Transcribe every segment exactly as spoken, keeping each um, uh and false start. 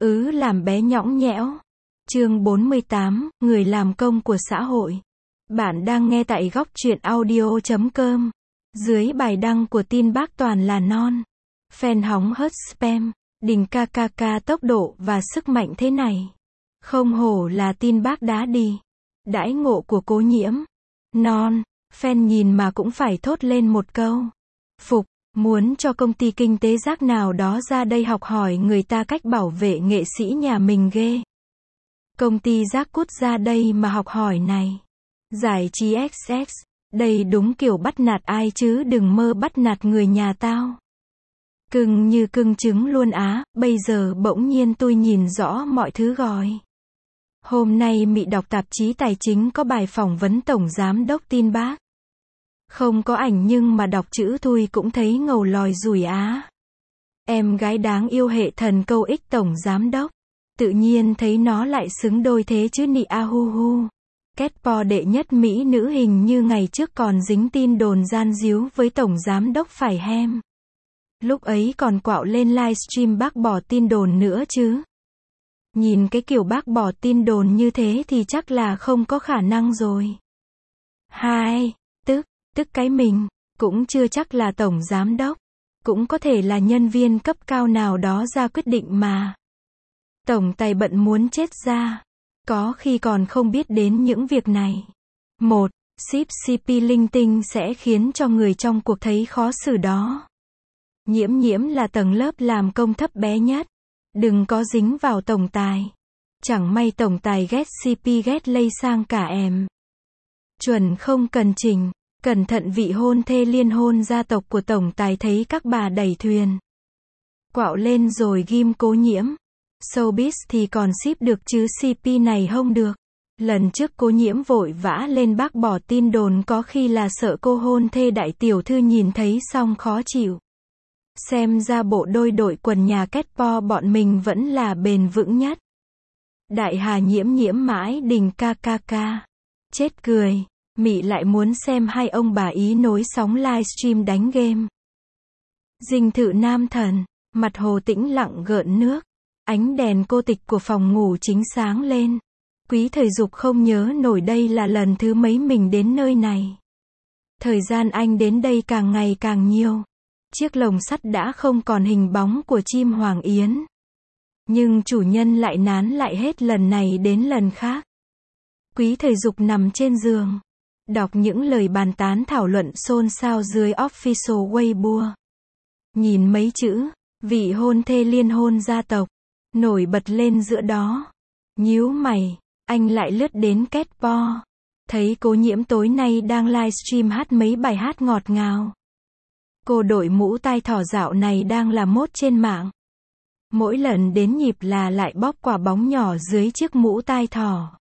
ứ làm bé nhõng nhẽo. Chương bốn mươi tám, người làm công của xã hội. Bạn đang nghe tại góc truyện audio chấm com. Dưới bài đăng của tin bác toàn là non. Fan hóng hớt spam, đỉnh kkk tốc độ và sức mạnh thế này. Không hổ là tin bác đá đi. Đãi ngộ của Cố Nhiễm. Non, fan nhìn mà cũng phải thốt lên một câu. Phục, muốn cho công ty kinh tế rác nào đó ra đây học hỏi người ta cách bảo vệ nghệ sĩ nhà mình ghê. Công ty rác cút ra đây mà học hỏi này. Giải trí ích ích, đây đúng kiểu bắt nạt ai chứ đừng mơ bắt nạt người nhà tao. Cưng như cưng trứng luôn á, bây giờ bỗng nhiên tôi nhìn rõ mọi thứ rồi. Hôm nay Mị đọc tạp chí Tài chính có bài phỏng vấn Tổng Giám đốc tin bác. Không có ảnh nhưng mà đọc chữ tôi cũng thấy ngầu lòi rủi á. Em gái đáng yêu hệ thần câu ích Tổng Giám đốc. Tự nhiên thấy nó lại xứng đôi thế chứ nị a hu hu. Kết po đệ nhất Mỹ nữ hình như ngày trước còn dính tin đồn gian díu với Tổng Giám đốc phải hem. Lúc ấy còn quạo lên livestream bác bỏ tin đồn nữa chứ. Nhìn cái kiểu bác bỏ tin đồn như thế thì chắc là không có khả năng rồi. Hai, tức, tức cái mình, cũng chưa chắc là Tổng Giám đốc. Cũng có thể là nhân viên cấp cao nào đó ra quyết định mà. Tổng tài bận muốn chết ra. Có khi còn không biết đến những việc này. Một, ship xê pê linh tinh sẽ khiến cho người trong cuộc thấy khó xử đó. Nhiễm nhiễm là tầng lớp làm công thấp bé nhất. Đừng có dính vào tổng tài. Chẳng may tổng tài ghét xê pê ghét lây sang cả em. Chuẩn không cần chỉnh. Cẩn thận vị hôn thê liên hôn gia tộc của tổng tài thấy các bà đẩy thuyền. Quạo lên rồi ghim Cố Nhiễm. Showbiz thì còn ship được chứ xê pê này không được. Lần trước Cố Nhiễm vội vã lên bác bỏ tin đồn có khi là sợ cô hôn thê đại tiểu thư nhìn thấy xong khó chịu. Xem ra bộ đôi đội quần nhà kết po bọn mình vẫn là bền vững nhất. Đại Hà Nhiễm Nhiễm mãi đình kkk. Chết cười. Mị lại muốn xem hai ông bà Ý nối sóng livestream đánh game. Dinh thự nam thần. Mặt hồ tĩnh lặng gợn nước. Ánh đèn cô tịch của phòng ngủ chính sáng lên. Quý Thời Dục không nhớ nổi đây là lần thứ mấy mình đến nơi này. Thời gian anh đến đây càng ngày càng nhiều. Chiếc lồng sắt đã không còn hình bóng của chim hoàng yến. Nhưng chủ nhân lại nán lại hết lần này đến lần khác. Quý Thời Dục nằm trên giường. Đọc những lời bàn tán thảo luận xôn xao dưới official Weibo. Nhìn mấy chữ, vị hôn thê liên hôn gia tộc, nổi bật lên giữa đó. Nhíu mày, anh lại lướt đến kết po. Thấy Cố Nhiễm tối nay đang livestream hát mấy bài hát ngọt ngào. Cô đội mũ tai thỏ dạo này đang là mốt trên mạng. Mỗi lần đến nhịp là lại bóp quả bóng nhỏ dưới chiếc mũ tai thỏ.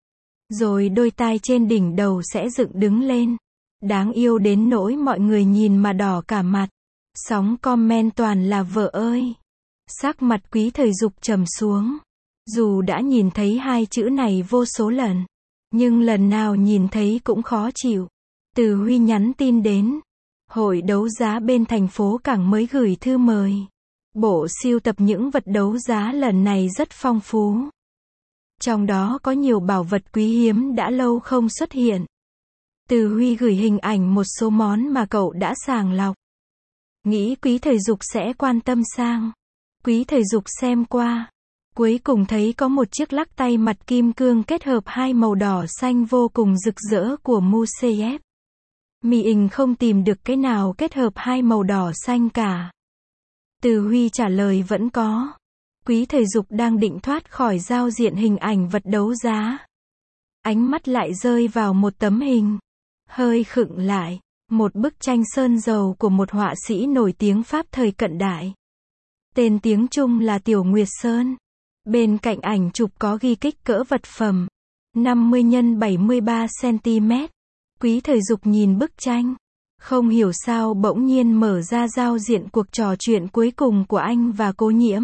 Rồi đôi tai trên đỉnh đầu sẽ dựng đứng lên. Đáng yêu đến nỗi mọi người nhìn mà đỏ cả mặt. Sóng comment toàn là vợ ơi. Sắc mặt Quý Thời Dục trầm xuống. Dù đã nhìn thấy hai chữ này vô số lần. Nhưng lần nào nhìn thấy cũng khó chịu. Từ Huy nhắn tin đến. Hội đấu giá bên thành phố Cảng mới gửi thư mời. Bộ sưu tập những vật đấu giá lần này rất phong phú. Trong đó có nhiều bảo vật quý hiếm đã lâu không xuất hiện. Từ Huy gửi hình ảnh một số món mà cậu đã sàng lọc. Nghĩ Quý Thời Dục sẽ quan tâm sang. Quý Thời Dục xem qua. Cuối cùng thấy có một chiếc lắc tay mặt kim cương kết hợp hai màu đỏ xanh vô cùng rực rỡ của Museyev. Mị Ình không tìm được cái nào kết hợp hai màu đỏ xanh cả. Từ Huy trả lời vẫn có. Quý Thời Dục đang định thoát khỏi giao diện hình ảnh vật đấu giá. Ánh mắt lại rơi vào một tấm hình. Hơi khựng lại. Một bức tranh sơn dầu của một họa sĩ nổi tiếng Pháp thời cận đại. Tên tiếng Trung là Tiểu Nguyệt Sơn. Bên cạnh ảnh chụp có ghi kích cỡ vật phẩm. năm mươi nhân bảy mươi ba xăng-ti-mét. Quý Thời Dục nhìn bức tranh. Không hiểu sao bỗng nhiên mở ra giao diện cuộc trò chuyện cuối cùng của anh và Cố Nhiễm.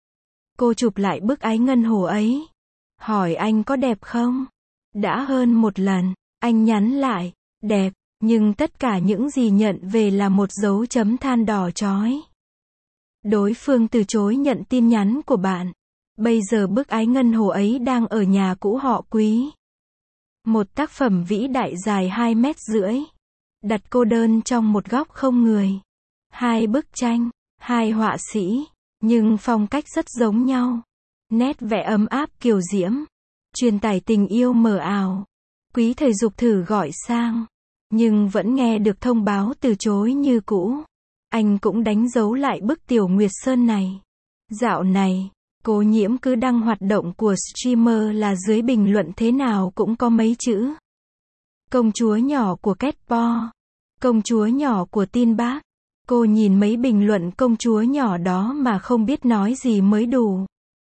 Cô chụp lại bức ái ngân hồ ấy. Hỏi anh có đẹp không? Đã hơn một lần. Anh nhắn lại. Đẹp. Nhưng tất cả những gì nhận về là một dấu chấm than đỏ chói. Đối phương từ chối nhận tin nhắn của bạn. Bây giờ bức ái ngân hồ ấy đang ở nhà cũ họ Quý. Một tác phẩm vĩ đại dài hai mét rưỡi. Đặt cô đơn trong một góc không người. Hai bức tranh, hai họa sĩ, nhưng phong cách rất giống nhau. Nét vẽ ấm áp kiều diễm, truyền tải tình yêu mờ ảo. Quý Thời Dục thử gọi sang, nhưng vẫn nghe được thông báo từ chối như cũ. Anh cũng đánh dấu lại bức Tiểu Nguyệt Sơn này. Dạo này, Cố Nhiễm cứ đăng hoạt động của streamer là dưới bình luận thế nào cũng có mấy chữ. Công chúa nhỏ của Ketpo. Công chúa nhỏ của Tin Bác. Cô nhìn mấy bình luận công chúa nhỏ đó mà không biết nói gì mới đủ.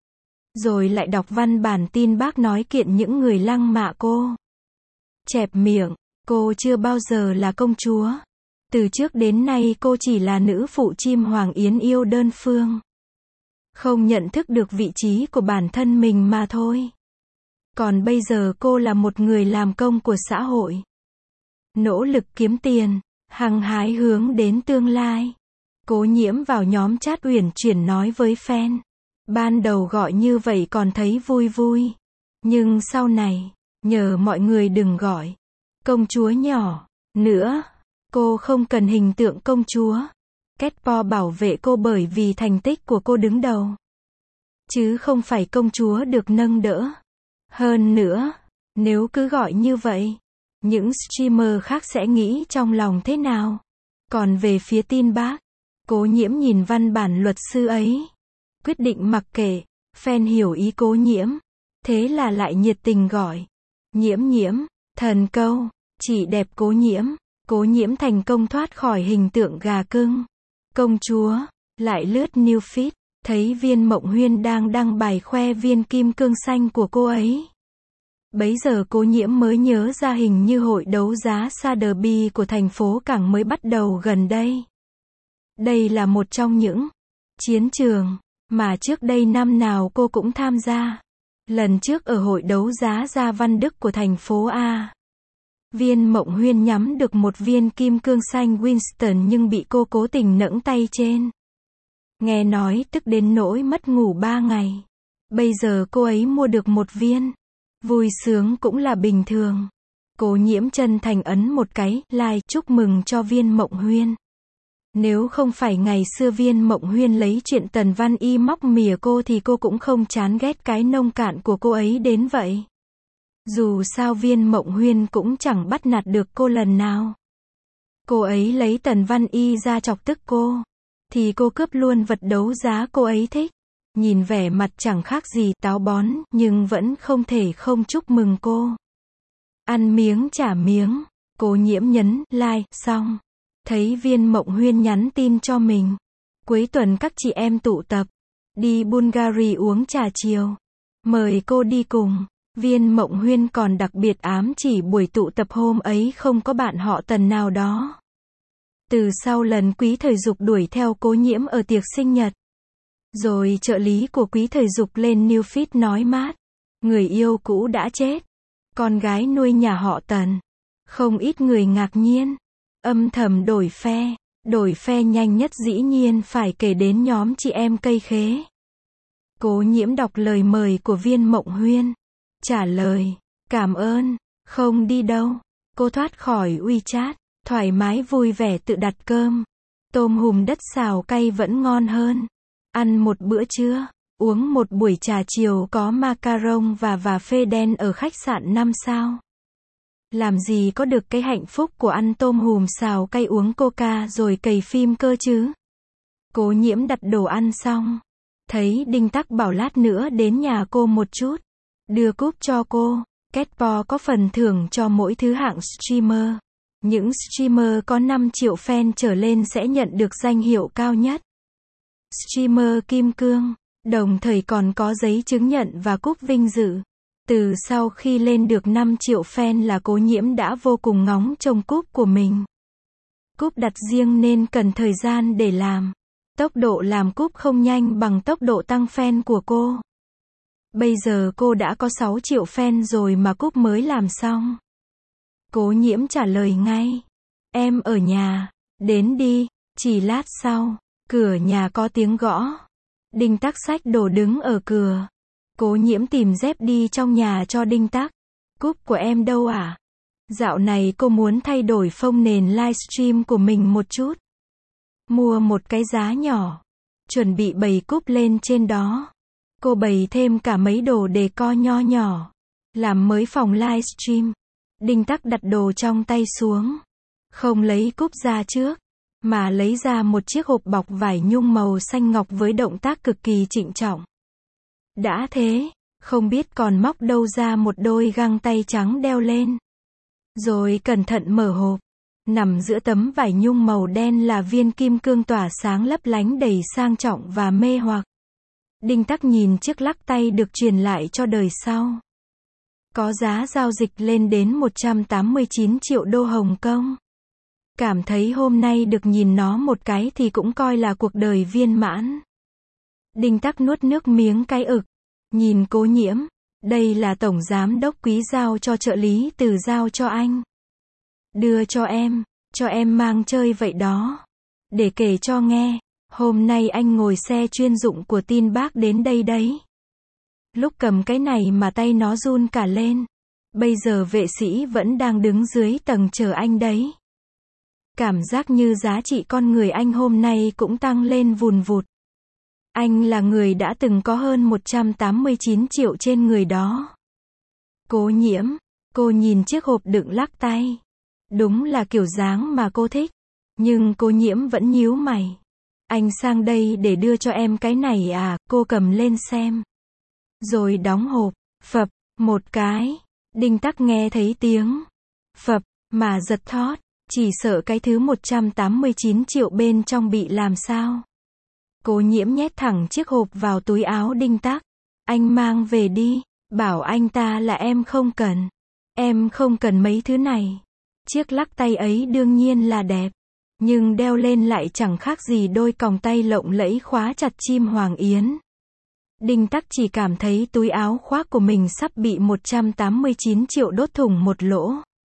Rồi lại đọc văn bản Tin Bác nói kiện những người lăng mạ cô. Chẹp miệng, cô chưa bao giờ là công chúa. Từ trước đến nay cô chỉ là nữ phụ chim Hoàng Yến yêu đơn phương. Không nhận thức được vị trí của bản thân mình mà thôi. Còn bây giờ cô là một người làm công của xã hội. Nỗ lực kiếm tiền, hăng hái hướng đến tương lai. Cố Nhiễm vào nhóm chat uyển chuyển nói với fan. Ban đầu gọi như vậy còn thấy vui vui. Nhưng sau này, nhờ mọi người đừng gọi công chúa nhỏ nữa. Cô không cần hình tượng công chúa. Ketpo bảo vệ cô bởi vì thành tích của cô đứng đầu. Chứ không phải công chúa được nâng đỡ. Hơn nữa, nếu cứ gọi như vậy, những streamer khác sẽ nghĩ trong lòng thế nào? Còn về phía Tin Bác, Cố Nhiễm nhìn văn bản luật sư ấy. Quyết định mặc kệ, fan hiểu ý Cố Nhiễm. Thế là lại nhiệt tình gọi. Nhiễm Nhiễm, thần câu, chỉ đẹp Cố Nhiễm. Cố Nhiễm thành công thoát khỏi hình tượng gà cưng. Công chúa, lại lướt new feed, thấy Viên Mộng Huyên đang đăng bài khoe viên kim cương xanh của cô ấy. Bấy giờ Cố Nhiễm mới nhớ ra hình như hội đấu giá Sotheby's của thành phố Cảng mới bắt đầu gần đây. Đây là một trong những chiến trường mà trước đây năm nào cô cũng tham gia. Lần trước ở hội đấu giá Gia Văn Đức của thành phố A. Viên Mộng Huyên nhắm được một viên kim cương xanh Winston nhưng bị cô cố tình nẫng tay trên. Nghe nói tức đến nỗi mất ngủ ba ngày. Bây giờ cô ấy mua được một viên. Vui sướng cũng là bình thường. Cố Nhiễm chân thành ấn một cái like chúc mừng cho Viên Mộng Huyên. Nếu không phải ngày xưa Viên Mộng Huyên lấy chuyện Tần Văn Y móc mỉa cô thì cô cũng không chán ghét cái nông cạn của cô ấy đến vậy. Dù sao Viên Mộng Huyên cũng chẳng bắt nạt được cô lần nào. Cô ấy lấy Tần Văn Y ra chọc tức cô, thì cô cướp luôn vật đấu giá cô ấy thích. Nhìn vẻ mặt chẳng khác gì táo bón, nhưng vẫn không thể không chúc mừng cô. Ăn miếng trả miếng, Cố Nhiễm nhấn like, xong. Thấy Viên Mộng Huyên nhắn tin cho mình. Cuối tuần các chị em tụ tập, đi Bulgaria uống trà chiều. Mời cô đi cùng. Viên Mộng Huyên còn đặc biệt ám chỉ buổi tụ tập hôm ấy không có bạn họ Tần nào đó. Từ sau lần Quý Thời Dục đuổi theo Cố Nhiễm ở tiệc sinh nhật. Rồi trợ lý của Quý Thời Dục lên new feed nói mát. Người yêu cũ đã chết. Con gái nuôi nhà họ Tần. Không ít người ngạc nhiên. Âm thầm đổi phe. Đổi phe nhanh nhất dĩ nhiên phải kể đến nhóm chị em cây khế. Cố Nhiễm đọc lời mời của Viên Mộng Huyên. Trả lời. Cảm ơn. Không đi đâu. Cô thoát khỏi WeChat. Thoải mái vui vẻ tự đặt cơm. Tôm hùm đất xào cay vẫn ngon hơn. Ăn một bữa trưa. Uống một buổi trà chiều có macaron và và phê đen ở khách sạn năm sao. Làm gì có được cái hạnh phúc của ăn tôm hùm xào cay uống coca rồi cày phim cơ chứ. Cố Nhiễm đặt đồ ăn xong. Thấy Đinh Tắc bảo lát nữa đến nhà cô một chút. Đưa cúp cho cô. Ketpo có phần thưởng cho mỗi thứ hạng streamer. Những streamer có năm triệu fan trở lên sẽ nhận được danh hiệu cao nhất. Streamer Kim Cương. Đồng thời còn có giấy chứng nhận và cúp vinh dự. Từ sau khi lên được năm triệu fan là Cố Nhiễm đã vô cùng ngóng trông cúp của mình. Cúp đặt riêng nên cần thời gian để làm. Tốc độ làm cúp không nhanh bằng tốc độ tăng fan của cô. Bây giờ cô đã có sáu triệu fan rồi mà cúp mới làm xong. Cố Nhiễm trả lời ngay. Em ở nhà. Đến đi. Chỉ lát sau. Cửa nhà có tiếng gõ. Đinh Tắc xách đồ đứng ở cửa. Cố Nhiễm tìm dép đi trong nhà cho Đinh Tắc. Cúp của em đâu à? Dạo này cô muốn thay đổi phông nền livestream của mình một chút. Mua một cái giá nhỏ. Chuẩn bị bày cúp lên trên đó. Cô bày thêm cả mấy đồ decor nho nhỏ. Làm mới phòng livestream. Đinh Tắc đặt đồ trong tay xuống. Không lấy cúp ra trước. Mà lấy ra một chiếc hộp bọc vải nhung màu xanh ngọc với động tác cực kỳ trịnh trọng. Đã thế, không biết còn móc đâu ra một đôi găng tay trắng đeo lên. Rồi cẩn thận mở hộp. Nằm giữa tấm vải nhung màu đen là viên kim cương tỏa sáng lấp lánh đầy sang trọng và mê hoặc. Đinh Tắc nhìn chiếc lắc tay được truyền lại cho đời sau. Có giá giao dịch lên đến một trăm tám mươi chín triệu đô Hồng Kông. Cảm thấy hôm nay được nhìn nó một cái thì cũng coi là cuộc đời viên mãn. Đinh Tắc nuốt nước miếng cái ực. Nhìn Cố Nhiễm. Đây là tổng giám đốc Quý giao cho trợ lý Từ giao cho anh. Đưa cho em, cho em mang chơi vậy đó. Để kể cho nghe, hôm nay anh ngồi xe chuyên dụng của Tin Bác đến đây đấy. Lúc cầm cái này mà tay nó run cả lên. Bây giờ vệ sĩ vẫn đang đứng dưới tầng chờ anh đấy. Cảm giác như giá trị con người anh hôm nay cũng tăng lên vùn vụt. Anh là người đã từng có hơn một trăm tám mươi chín triệu trên người đó. Cố Nhiễm, cô nhìn chiếc hộp đựng lắc tay. Đúng là kiểu dáng mà cô thích. Nhưng Cố Nhiễm vẫn nhíu mày. Anh sang đây để đưa cho em cái này à, cô cầm lên xem. Rồi đóng hộp, phập, một cái. Đinh Tắc nghe thấy tiếng phập, mà giật thót. Chỉ sợ cái thứ một trăm tám mươi chín triệu bên trong bị làm sao. Cố Nhiễm nhét thẳng chiếc hộp vào túi áo Đinh Tắc. Anh mang về đi. Bảo anh ta là em không cần. Em không cần mấy thứ này. Chiếc lắc tay ấy đương nhiên là đẹp. Nhưng đeo lên lại chẳng khác gì đôi còng tay lộng lẫy khóa chặt chim hoàng yến. Đinh Tắc chỉ cảm thấy túi áo khoác của mình sắp bị một trăm tám mươi chín triệu đốt thủng một lỗ.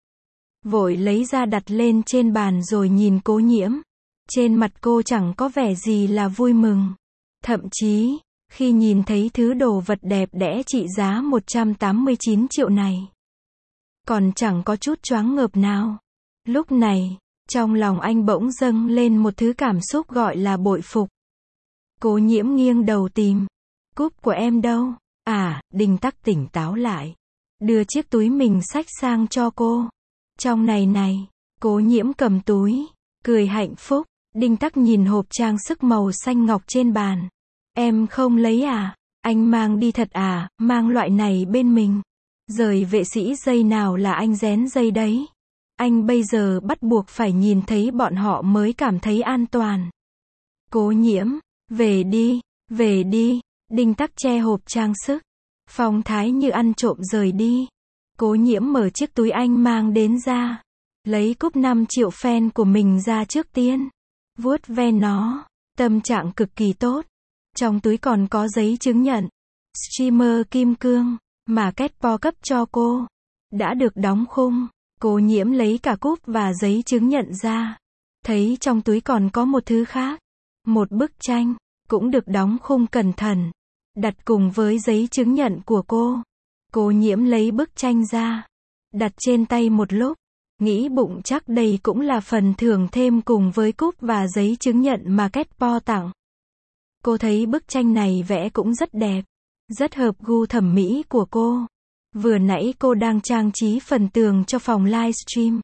Vội lấy ra đặt lên trên bàn rồi nhìn Cố Nhiễm. Trên mặt cô chẳng có vẻ gì là vui mừng. Thậm chí, khi nhìn thấy thứ đồ vật đẹp đẽ trị giá một trăm tám mươi chín triệu này, còn chẳng có chút choáng ngợp nào. Lúc này, trong lòng anh bỗng dâng lên một thứ cảm xúc gọi là bội phục. Cố Nhiễm nghiêng đầu tìm. Cúp của em đâu? À, Đinh Tắc tỉnh táo lại. Đưa chiếc túi mình xách sang cho cô. Trong này này, Cố Nhiễm cầm túi, cười hạnh phúc. Đinh Tắc nhìn hộp trang sức màu xanh ngọc trên bàn. Em không lấy à? Anh mang đi thật à? Mang loại này bên mình. Rời vệ sĩ dây nào là anh rén dây đấy. Anh bây giờ bắt buộc phải nhìn thấy bọn họ mới cảm thấy an toàn. Cố Nhiễm, về đi, về đi. Đinh Tắc che hộp trang sức. Phong thái như ăn trộm rời đi. Cố Nhiễm mở chiếc túi anh mang đến ra. Lấy cúp năm triệu fan của mình ra trước tiên. Vuốt ve nó. Tâm trạng cực kỳ tốt. Trong túi còn có giấy chứng nhận. Streamer kim cương. Mà Ketpo cấp cho cô. Đã được đóng khung. Cố Nhiễm lấy cả cúp và giấy chứng nhận ra. Thấy trong túi còn có một thứ khác. Một bức tranh. Cũng được đóng khung cẩn thận. Đặt cùng với giấy chứng nhận của cô. Cố Nhiễm lấy bức tranh ra. Đặt trên tay một lúc. Nghĩ bụng chắc đây cũng là phần thưởng thêm cùng với cúp và giấy chứng nhận mà Ketpo tặng. Cô thấy bức tranh này vẽ cũng rất đẹp. Rất hợp gu thẩm mỹ của cô. Vừa nãy cô đang trang trí phần tường cho phòng livestream.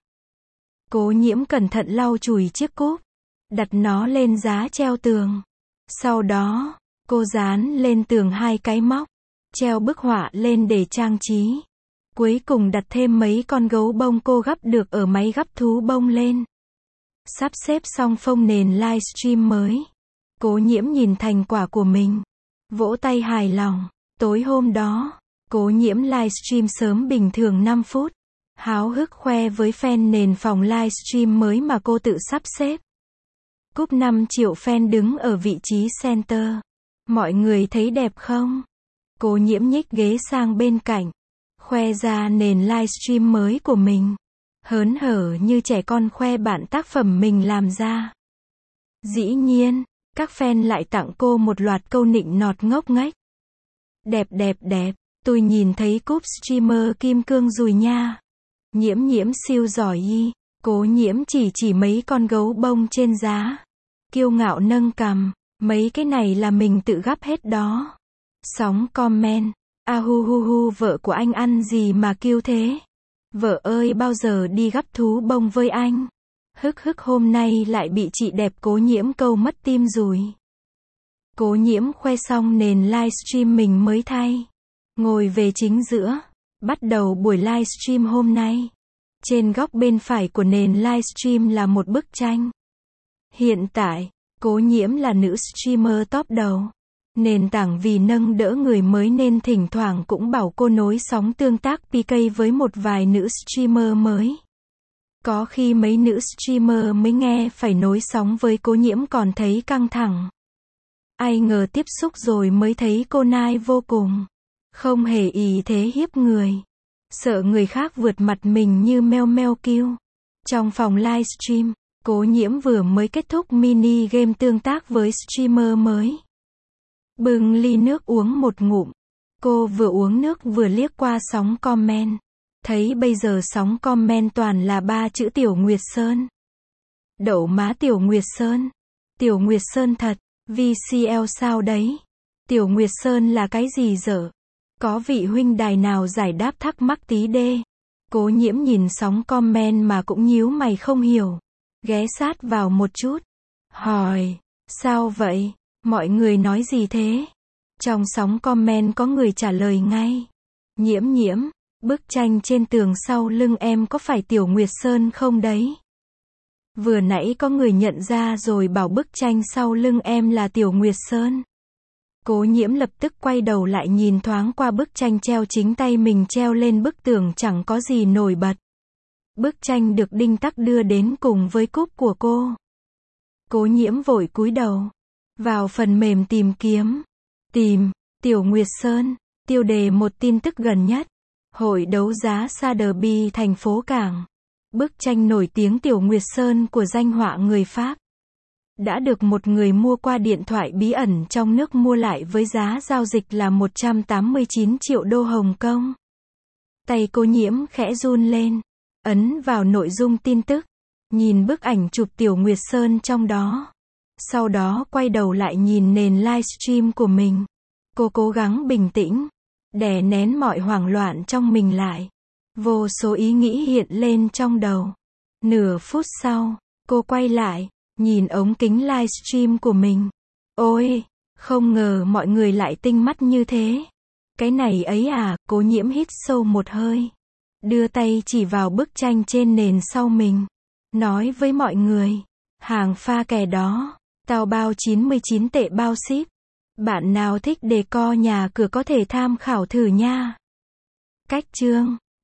Cố Nhiễm cẩn thận lau chùi chiếc cúp. Đặt nó lên giá treo tường. Sau đó, cô dán lên tường hai cái móc. Treo bức họa lên để trang trí. Cuối cùng đặt thêm mấy con gấu bông cô gắp được ở máy gắp thú bông lên. Sắp xếp xong phông nền livestream mới. Cố Nhiễm nhìn thành quả của mình. Vỗ tay hài lòng. Tối hôm đó, Cố Nhiễm livestream sớm bình thường năm phút. Háo hức khoe với fan nền phòng livestream mới mà cô tự sắp xếp. Cúp năm triệu fan đứng ở vị trí center. Mọi người thấy đẹp không? Cố Nhiễm nhích ghế sang bên cạnh. Khoe ra nền livestream mới của mình. Hớn hở như trẻ con khoe bản tác phẩm mình làm ra. Dĩ nhiên, các fan lại tặng cô một loạt câu nịnh nọt ngốc nghếch. Đẹp đẹp đẹp, tôi nhìn thấy cúp streamer kim cương rồi nha. Nhiễm nhiễm siêu giỏi y. Cố nhiễm chỉ chỉ mấy con gấu bông trên giá. Kiêu ngạo nâng cằm, mấy cái này là mình tự gắp hết đó. Sóng comment, a hu hu hu vợ của anh ăn gì mà kêu thế? Vợ ơi bao giờ đi gắp thú bông với anh? Hức hức hôm nay lại bị chị đẹp cố nhiễm câu mất tim rồi. Cố nhiễm khoe xong nền livestream mình mới thay. Ngồi về chính giữa. Bắt đầu buổi livestream hôm nay. Trên góc bên phải của nền livestream là một bức tranh. Hiện tại, cố nhiễm là nữ streamer top đầu. Nền tảng vì nâng đỡ người mới nên thỉnh thoảng cũng bảo cô nối sóng tương tác pê ca với một vài nữ streamer mới. Có khi mấy nữ streamer mới nghe phải nối sóng với cố nhiễm còn thấy căng thẳng. Ai ngờ tiếp xúc rồi mới thấy cô nai vô cùng. Không hề ý thế hiếp người. Sợ người khác vượt mặt mình như meo meo kêu. Trong phòng livestream, cố nhiễm vừa mới kết thúc mini game tương tác với streamer mới. Bưng ly nước uống một ngụm. Cô vừa uống nước vừa liếc qua sóng comment. Thấy bây giờ sóng comment toàn là ba chữ Tiểu Nguyệt Sơn. Đậu má Tiểu Nguyệt Sơn. Tiểu Nguyệt Sơn thật, vê xê lờ sao đấy? Tiểu Nguyệt Sơn là cái gì dở? Có vị huynh đài nào giải đáp thắc mắc tí đê? Cố nhiễm nhìn sóng comment mà cũng nhíu mày không hiểu. Ghé sát vào một chút. Hỏi, sao vậy? Mọi người nói gì thế? Trong sóng comment có người trả lời ngay. Nhiễm nhiễm, bức tranh trên tường sau lưng em có phải Tiểu Nguyệt Sơn không đấy? Vừa nãy có người nhận ra rồi bảo bức tranh sau lưng em là Tiểu Nguyệt Sơn. Cố nhiễm lập tức quay đầu lại nhìn thoáng qua bức tranh treo chính tay mình treo lên bức tường chẳng có gì nổi bật. Bức tranh được Đinh Tắc đưa đến cùng với cúp của cô. Cố nhiễm vội cúi đầu. Vào phần mềm tìm kiếm. Tìm, Tiểu Nguyệt Sơn, tiêu đề một tin tức gần nhất. Hội đấu giá Sotheby's thành phố Cảng. Bức tranh nổi tiếng Tiểu Nguyệt Sơn của danh họa người Pháp. Đã được một người mua qua điện thoại bí ẩn trong nước mua lại với giá giao dịch là một trăm tám mươi chín triệu đô Hồng Kông. Tay cố nhiễm khẽ run lên. Ấn vào nội dung tin tức. Nhìn bức ảnh chụp Tiểu Nguyệt Sơn trong đó. Sau đó quay đầu lại nhìn nền livestream của mình. Cô cố gắng bình tĩnh. Đè nén mọi hoảng loạn trong mình lại. Vô số ý nghĩ hiện lên trong đầu. Nửa phút sau, cô quay lại. Nhìn ống kính livestream của mình. Ôi, không ngờ mọi người lại tinh mắt như thế. Cái này ấy à, cố nhiễm hít sâu một hơi. Đưa tay chỉ vào bức tranh trên nền sau mình. Nói với mọi người. Hàng pha kè đó. Tao bao chín mươi chín tệ bao ship. Bạn nào thích decor nhà cửa có thể tham khảo thử nha. Cách chương